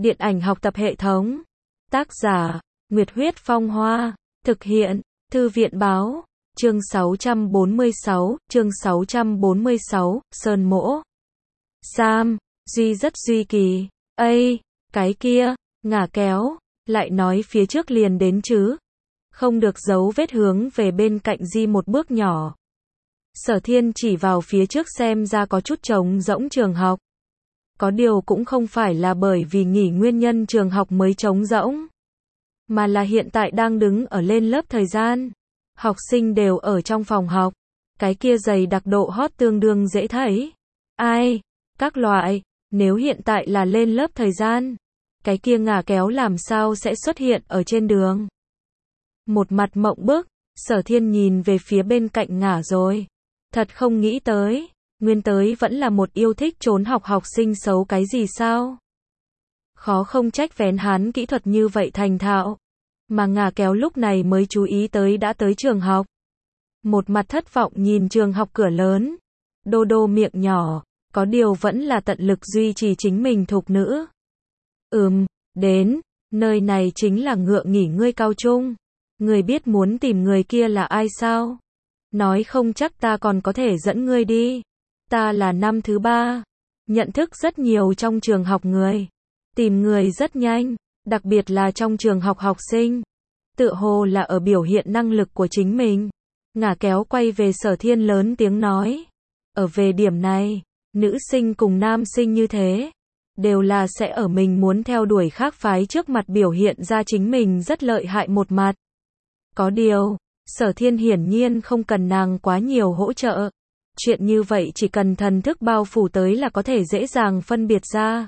Điện ảnh học tập hệ thống. Tác giả, Nguyệt Huyết Phong Hoa. Thực hiện, Thư viện Báo. Chương 646, Sơn Mỗ. Sam, Duy rất duy kỳ. Ây, cái kia, ngả kéo, lại nói phía trước liền đến chứ. Không được giấu vết hướng về bên cạnh Di một bước nhỏ. Sở Thiên chỉ vào phía trước xem ra có chút trống rỗng trường học. Có điều cũng không phải là bởi vì nghỉ nguyên nhân trường học mới trống rỗng, mà là hiện tại đang đứng ở lên lớp thời gian. Học sinh đều ở trong phòng học. Cái kia dày đặc độ hot tương đương dễ thấy. Ai? Các loại, nếu hiện tại là lên lớp thời gian, cái kia ngả kéo làm sao sẽ xuất hiện ở trên đường? Một mặt mộng bức, Sở Thiên nhìn về phía bên cạnh ngả rồi. Thật không nghĩ tới, nguyên tới vẫn là một yêu thích trốn học học sinh xấu cái gì sao? Khó không trách vén hắn kỹ thuật như vậy thành thạo. Mà ngả kéo lúc này mới chú ý tới đã tới trường học. Một mặt thất vọng nhìn trường học cửa lớn. Đô đô miệng nhỏ, có điều vẫn là tận lực duy trì chính mình thục nữ. Đến, nơi này chính là ngựa nghỉ ngươi cao trung. Người biết muốn tìm người kia là ai sao? Nói không chắc ta còn có thể dẫn ngươi đi. Ta là năm thứ 3. Nhận thức rất nhiều trong trường học người. Tìm người rất nhanh, đặc biệt là trong trường học học sinh. Tựa hồ là ở biểu hiện năng lực của chính mình. Ngả kéo quay về Sở Thiên lớn tiếng nói. Ở về điểm này, nữ sinh cùng nam sinh như thế, đều là sẽ ở mình muốn theo đuổi khác phái trước mặt biểu hiện ra chính mình rất lợi hại một mặt. Có điều, Sở Thiên hiển nhiên không cần nàng quá nhiều hỗ trợ. Chuyện như vậy chỉ cần thần thức bao phủ tới là có thể dễ dàng phân biệt ra.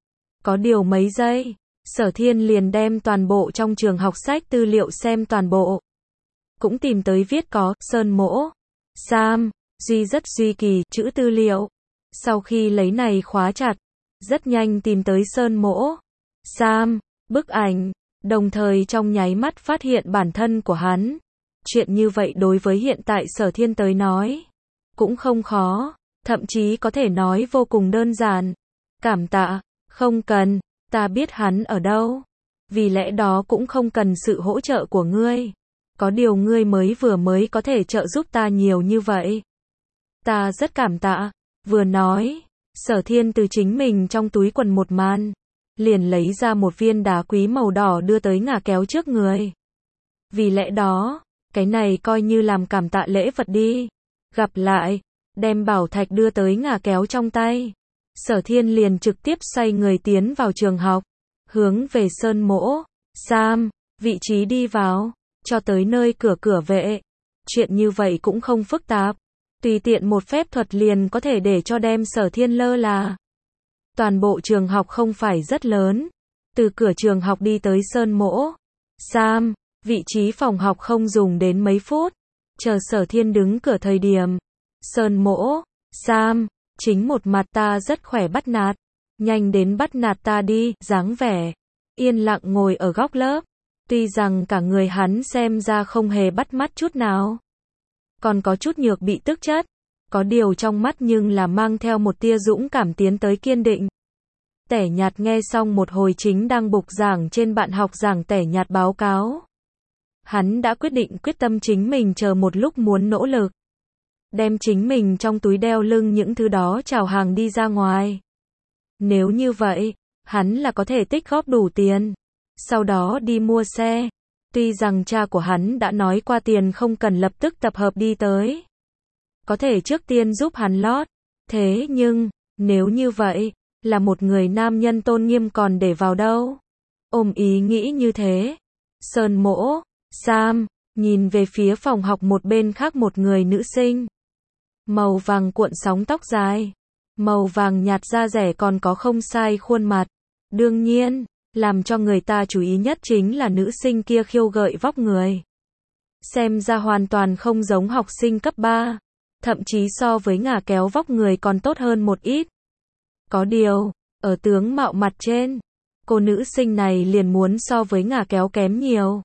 Có điều mấy giây, Sở Thiên liền đem toàn bộ trong trường học sách tư liệu xem toàn bộ. Cũng tìm tới viết có Sơn Mỗ, Sam, Duy rất duy kỳ chữ tư liệu. Sau khi lấy này khóa chặt, rất nhanh tìm tới Sơn Mỗ, Sam, bức ảnh, đồng thời trong nháy mắt phát hiện bản thân của hắn. Chuyện như vậy đối với hiện tại Sở Thiên tới nói, cũng không khó, thậm chí có thể nói vô cùng đơn giản. Cảm tạ, không cần, ta biết hắn ở đâu. Vì lẽ đó cũng không cần sự hỗ trợ của ngươi. Có điều ngươi mới có thể trợ giúp ta nhiều như vậy. Ta rất cảm tạ. Vừa nói, Sở Thiên từ chính mình trong túi quần một màn, liền lấy ra một viên đá quý màu đỏ đưa tới ngả kéo trước người. Vì lẽ đó, cái này coi như làm cảm tạ lễ vật đi. Gặp lại, đem bảo thạch đưa tới ngả kéo trong tay. Sở Thiên liền trực tiếp xoay người tiến vào trường học, hướng về Sơn Mỗ, Sam, vị trí đi vào, cho tới nơi cửa vệ. Chuyện như vậy cũng không phức tạp, tùy tiện một phép thuật liền có thể để cho đem Sở Thiên lơ là. Toàn bộ trường học không phải rất lớn, từ cửa trường học đi tới Sơn Mỗ, Sam, vị trí phòng học không dùng đến mấy phút. Chờ Sở Thiên đứng cửa thời điểm, Sơn Mỗ, Sam, chính một mặt ta rất khỏe bắt nạt, nhanh đến bắt nạt ta đi, dáng vẻ yên lặng ngồi ở góc lớp. Tuy rằng cả người hắn xem ra không hề bắt mắt chút nào, còn có chút nhược bị tức chất, có điều trong mắt nhưng là mang theo một tia dũng cảm tiến tới kiên định. Tẻ nhạt nghe xong một hồi chính đang bục giảng trên bạn học giảng tẻ nhạt báo cáo. Hắn đã quyết tâm chính mình chờ một lúc muốn nỗ lực. Đem chính mình trong túi đeo lưng những thứ đó chào hàng đi ra ngoài. Nếu như vậy, hắn là có thể tích góp đủ tiền. Sau đó đi mua xe. Tuy rằng cha của hắn đã nói qua tiền không cần lập tức tập hợp đi tới. Có thể trước tiên giúp hắn lót. Thế nhưng, nếu như vậy, là một người nam nhân tôn nghiêm còn để vào đâu? Ôm ý nghĩ như thế. Sơn Mỗ, Sam, nhìn về phía phòng học một bên khác một người nữ sinh. Màu vàng cuộn sóng tóc dài. Màu vàng nhạt da rẻ còn có không sai khuôn mặt. Đương nhiên, làm cho người ta chú ý nhất chính là nữ sinh kia khiêu gợi vóc người. Xem ra hoàn toàn không giống học sinh cấp 3. Thậm chí so với ngả kéo vóc người còn tốt hơn một ít. Có điều, ở tướng mạo mặt trên, cô nữ sinh này liền muốn so với ngả kéo kém nhiều.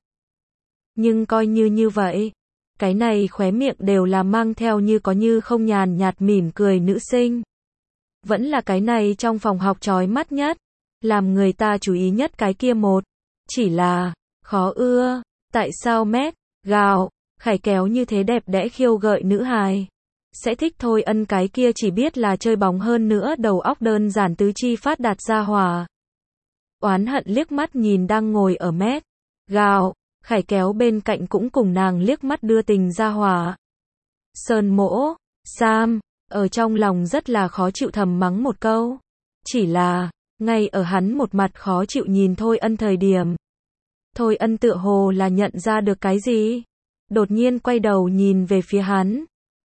Nhưng coi như vậy, cái này khóe miệng đều là mang theo như có như không nhàn nhạt mỉm cười nữ sinh. Vẫn là cái này trong phòng học chói mắt nhất. làm người ta chú ý nhất cái kia một. Chỉ là, khó ưa, tại sao Mét, Gạo, Khải Kéo như thế đẹp đẽ khiêu gợi nữ hài. Sẽ thích Thôi Ân cái kia chỉ biết là chơi bóng hơn nữa đầu óc đơn giản tứ chi phát đạt ra hỏa. Oán hận liếc mắt nhìn đang ngồi ở Mét, Gạo, Khải Kéo bên cạnh cũng cùng nàng liếc mắt đưa tình ra hỏa. Sơn Mỗ, Sam, ở trong lòng rất là khó chịu thầm mắng một câu. Chỉ là, ngay ở hắn một mặt khó chịu nhìn Thôi Ân thời điểm. Thôi Ân tựa hồ là nhận ra được cái gì. Đột nhiên quay đầu nhìn về phía hắn.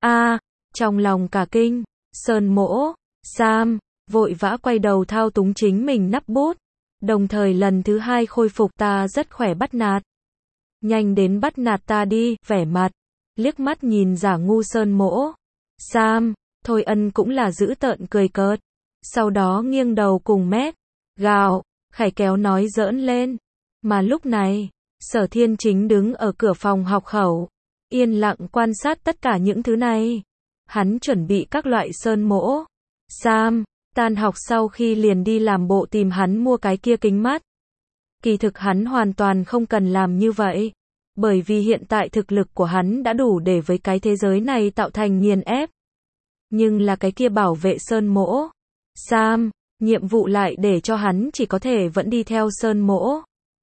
Trong lòng cả kinh, Sơn Mỗ, Sam, vội vã quay đầu thao túng chính mình nắp bút. Đồng thời lần thứ hai khôi phục ta rất khỏe bắt nạt. Nhanh đến bắt nạt ta đi, vẻ mặt. Liếc mắt nhìn giả ngu Sơn Mỗ. Sam, Thôi Ân cũng là dữ tợn cười cợt. Sau đó nghiêng đầu cùng Mét, Gạo, Khải Kéo nói giỡn lên. Mà lúc này, Sở Thiên chính đứng ở cửa phòng học khẩu. Yên lặng quan sát tất cả những thứ này. Hắn chuẩn bị các loại Sơn Mỗ. Sam, tan học sau khi liền đi làm bộ tìm hắn mua cái kia kính mắt. Kỳ thực hắn hoàn toàn không cần làm như vậy. Bởi vì hiện tại thực lực của hắn đã đủ để với cái thế giới này tạo thành nghiền ép. Nhưng là cái kia bảo vệ Sơn Mỗ. Sam, nhiệm vụ lại để cho hắn chỉ có thể vẫn đi theo Sơn Mỗ.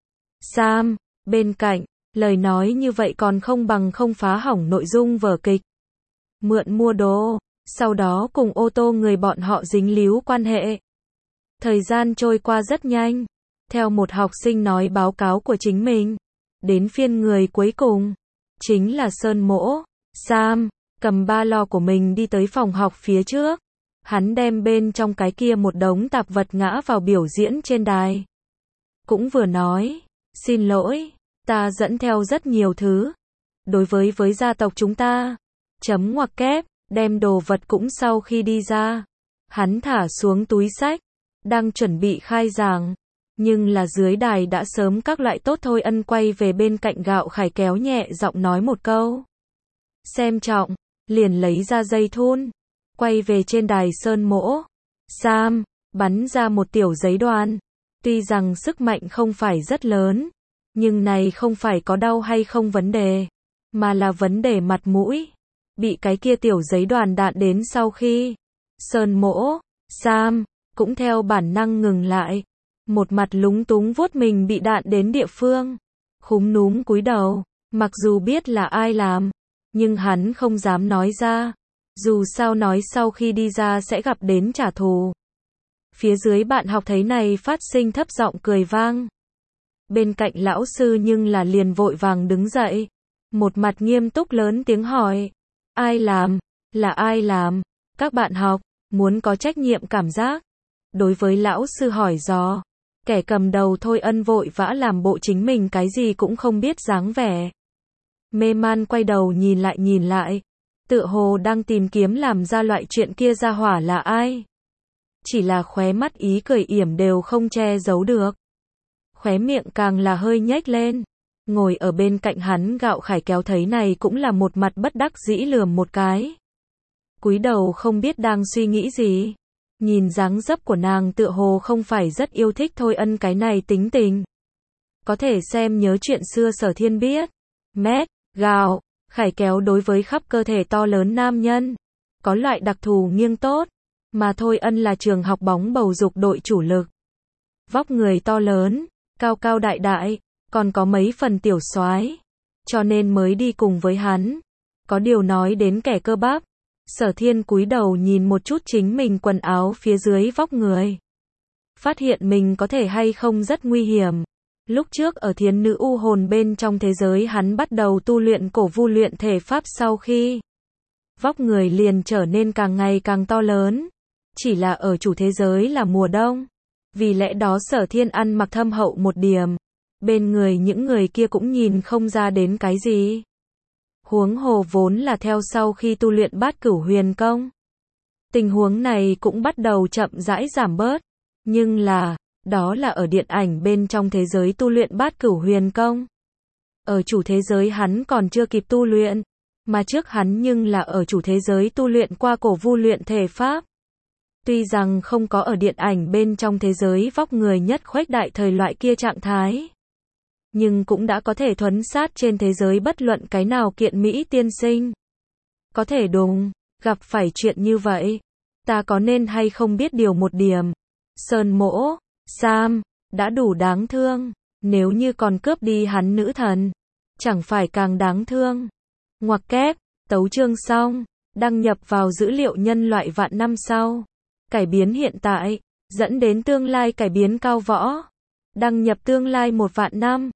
Sam, bên cạnh, lời nói như vậy còn không bằng không phá hỏng nội dung vở kịch. Mượn mua đồ, sau đó cùng ô tô người bọn họ dính líu quan hệ. Thời gian trôi qua rất nhanh. Theo một học sinh nói báo cáo của chính mình. Đến phiên người cuối cùng. Chính là Sơn Mỗ. Sam, cầm ba lô của mình đi tới phòng học phía trước. Hắn đem bên trong cái kia một đống tạp vật ngã vào biểu diễn trên đài. Cũng vừa nói, xin lỗi, ta dẫn theo rất nhiều thứ. Đối với gia tộc chúng ta, chấm ngoặc kép, đem đồ vật cũng sau khi đi ra. Hắn thả xuống túi xách, đang chuẩn bị khai giảng. Nhưng là dưới đài đã sớm các loại tốt. Thôi Ân quay về bên cạnh Gạo Khải Kéo nhẹ giọng nói một câu. Xem trọng, liền lấy ra dây thun. Quay về trên đài Sơn Mỗ. Sam, bắn ra một tiểu giấy đoàn. Tuy rằng sức mạnh không phải rất lớn. Nhưng này không phải có đau hay không vấn đề. Mà là vấn đề mặt mũi. Bị cái kia tiểu giấy đoàn đạn đến sau khi. Sơn Mỗ, Sam, cũng theo bản năng ngừng lại. Một mặt lúng túng vuốt mình bị đạn đến địa phương. Khúm núm cúi đầu. Mặc dù biết là ai làm. Nhưng hắn không dám nói ra. Dù sao nói sau khi đi ra sẽ gặp đến trả thù. Phía dưới bạn học thấy này phát sinh thấp giọng cười vang. Bên cạnh lão sư nhưng là liền vội vàng đứng dậy. Một mặt nghiêm túc lớn tiếng hỏi. Ai làm? Là ai làm? Các bạn học, muốn có trách nhiệm cảm giác. Đối với lão sư hỏi dò. Kẻ cầm đầu Thôi Ân vội vã làm bộ chính mình cái gì cũng không biết dáng vẻ. Mê man quay đầu nhìn lại. Tựa hồ đang tìm kiếm làm ra loại chuyện kia ra hỏa là ai. Chỉ là khóe mắt ý cười yểm đều không che giấu được. Khóe miệng càng là hơi nhếch lên. Ngồi ở bên cạnh hắn Gạo Khải Kéo thấy này cũng là một mặt bất đắc dĩ lườm một cái. Cúi đầu không biết đang suy nghĩ gì. Nhìn dáng dấp của nàng tựa hồ không phải rất yêu thích Thôi Ân cái này tính tình. Có thể xem nhớ chuyện xưa Sở Thiên biết. Mét, Gạo, Khải Kéo đối với khắp cơ thể to lớn nam nhân. Có loại đặc thù nghiêng tốt. Mà Thôi Ân là trường học bóng bầu dục đội chủ lực. Vóc người to lớn, cao cao đại đại, còn có mấy phần tiểu soái. Cho nên mới đi cùng với hắn. Có điều nói đến kẻ cơ bắp. Sở Thiên cúi đầu nhìn một chút chính mình quần áo phía dưới vóc người. Phát hiện mình có thể hay không rất nguy hiểm. Lúc trước ở Thiến Nữ U Hồn bên trong thế giới hắn bắt đầu tu luyện cổ vu luyện thể pháp sau khi. Vóc người liền trở nên càng ngày càng to lớn. Chỉ là ở chủ thế giới là mùa đông. Vì lẽ đó Sở Thiên ăn mặc thâm hậu một điểm. Bên người những người kia cũng nhìn không ra đến cái gì. Huống hồ vốn là theo sau khi tu luyện Bát Cửu Huyền Công. Tình huống này cũng bắt đầu chậm rãi giảm bớt. Nhưng là, đó là ở điện ảnh bên trong thế giới tu luyện Bát Cửu Huyền Công. Ở chủ thế giới hắn còn chưa kịp tu luyện. Mà trước hắn nhưng là ở chủ thế giới tu luyện qua cổ vu luyện thể pháp. Tuy rằng không có ở điện ảnh bên trong thế giới vóc người nhất khuếch đại thời loại kia trạng thái, nhưng cũng đã có thể thuấn sát trên thế giới bất luận cái nào kiện mỹ tiên sinh. Có thể đúng, gặp phải chuyện như vậy, ta có nên hay không biết điều một điểm. Sơn Mỗ, Sam, đã đủ đáng thương, nếu như còn cướp đi hắn nữ thần, chẳng phải càng đáng thương. Ngoặc kép, tấu chương xong, đăng nhập vào dữ liệu nhân loại vạn năm sau. Cải biến hiện tại, dẫn đến tương lai cải biến cao võ. Đăng nhập tương lai 1 vạn năm.